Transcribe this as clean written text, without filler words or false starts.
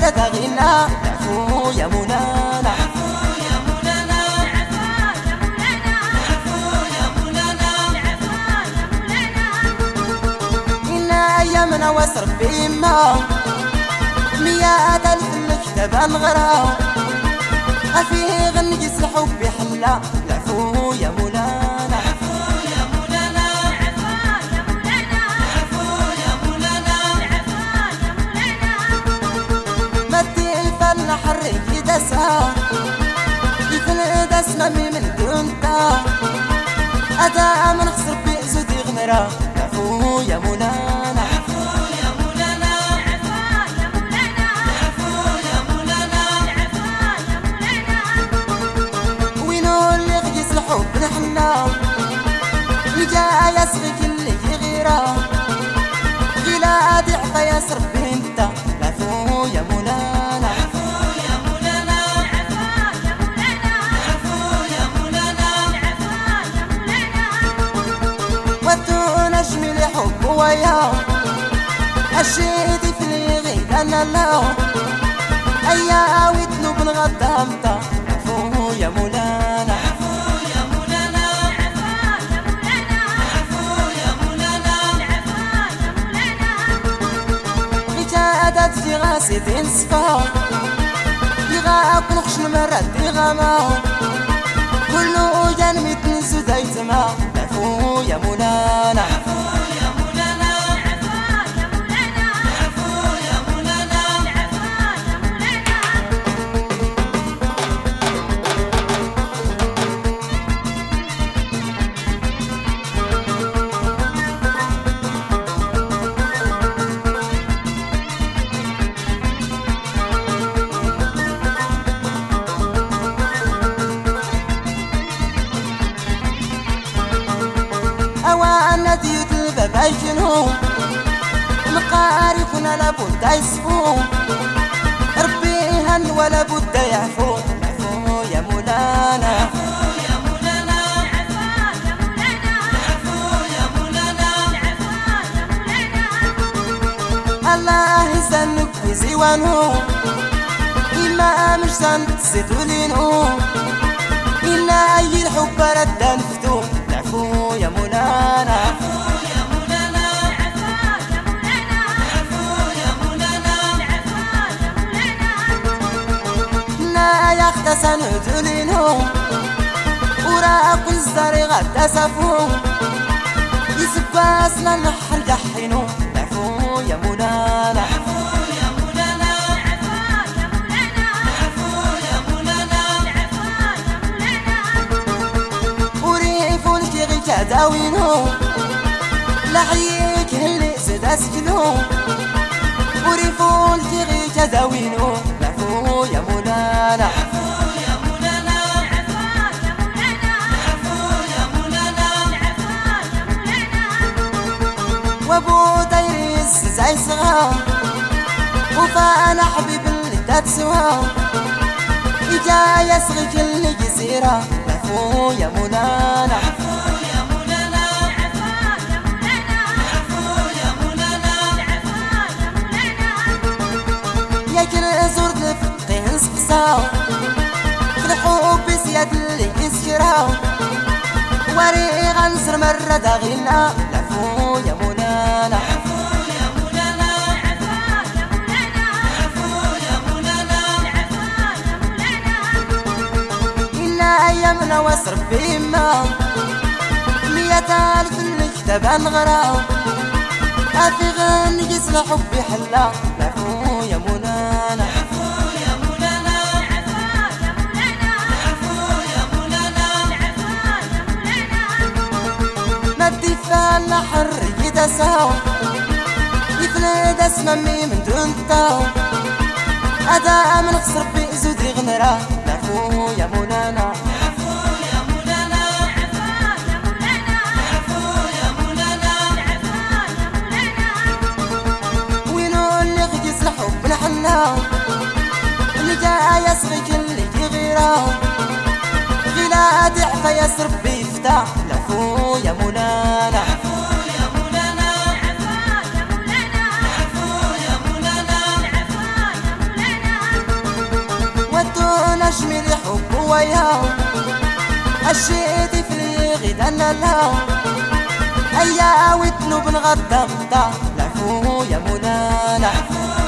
مرد غينا العفو يا مولانا العفو يا مولانا العفو يا مولانا العفو يا مولانا إن أيامنا واسر بيما 100,000 الكتاب نغرا أفيه غنقيس الحب يحلى العفو يا مولانا العفو يا مولانا العفو يا مولانا العفو يا مولانا مدي الفن حري دسها يفن دسنا من دونتا أدا من خسر بيزودي غمرا العفو يا مولانا العفو يا مولانا العفو يا مولانا العفو يا مولانا وينو اللي غيس الحب نحنا اللي جا يسغي اللي غيره غيلا ضعف يسر بنت العفو يا مولانا العفو يا مولانا العفو يا مولانا العفو يا مولانا ودو نجمي لحب وياه الشيدي في اللي غيد أنا لا أيا ودنو بالغدامتا العفو يا مولانا العفو يا مولانا العفو يا مولانا العفو يا مولانا غيتادات في غاسي تنسفا يغا أكون خش المرد يغاما كله جانمي تنسو دايتما العفو يا مولانا العفو يا مولانا العفو يا مولانا العفو يا مولانا أوانا ديوت الباب يجنو مقاري كنا لابد يصفو ربي هن ولا بد يعفو العفو يا مولانا العفو يا مولانا العفو يا مولانا العفو يا مولانا الله يزنك في زيوانو إما مش زنت لينو إنا أي الحب رد نفتو العفو يا مولانا العفو يا مولانا العفو يا مولانا العفو يا مولانا نا يخت سندلينو ورا كل زاري غدا سافو يسباسنا نحل دحينو العفو يا مولانا العفو يا مولانا العفو يا مولانا العفو يا مولانا وريفو لكي غي كداوينو لحيك اللي زدا سكنو وريفو لكي غي كداوينو العفو يا مولانا العفو يا مولانا العفو يا مولانا العفو يا مولانا وابو دايريس زي صغار وفانا حبيب اللي تتسوى إجا يسغي كل جزيرة العفو يا مولانا العفو يا مولانا العفو يا مولانا العفو يا مولانا يا كل زور الفقه نسقساو في الحب سياد اللي يسكراو وري غنصر مرة داغينا العفو يا مولانا العفو يا مولانا العفو يا مولانا العفو يا مولانا إنا أيامنا واسر بيما 100,000 الكتاب نغراو أفي غنقيس الحب يحلى العفو يا مولانا العفو يا مولانا العفو يا مولانا العفو يا مولانا مدي فانا حر يدساو يفلد اسممي من دون تاو أدا من خسر بيزودي غنرا العفو يا مولانا العفو يا مولانا العفو يا مولانا العفو يا مولانا وينو اللي غيس الحب نحنا اللي جا يسغي كل غيره غيلا ضعف يسر بيفتح العفو يا مولانا العفو يا مولانا العفو يا مولانا العفو يا مولانا نجمي لي حب وياو الشيتي في لي غدا الهاو أيا وتنوب نغدا غدا العفو يا مولانا.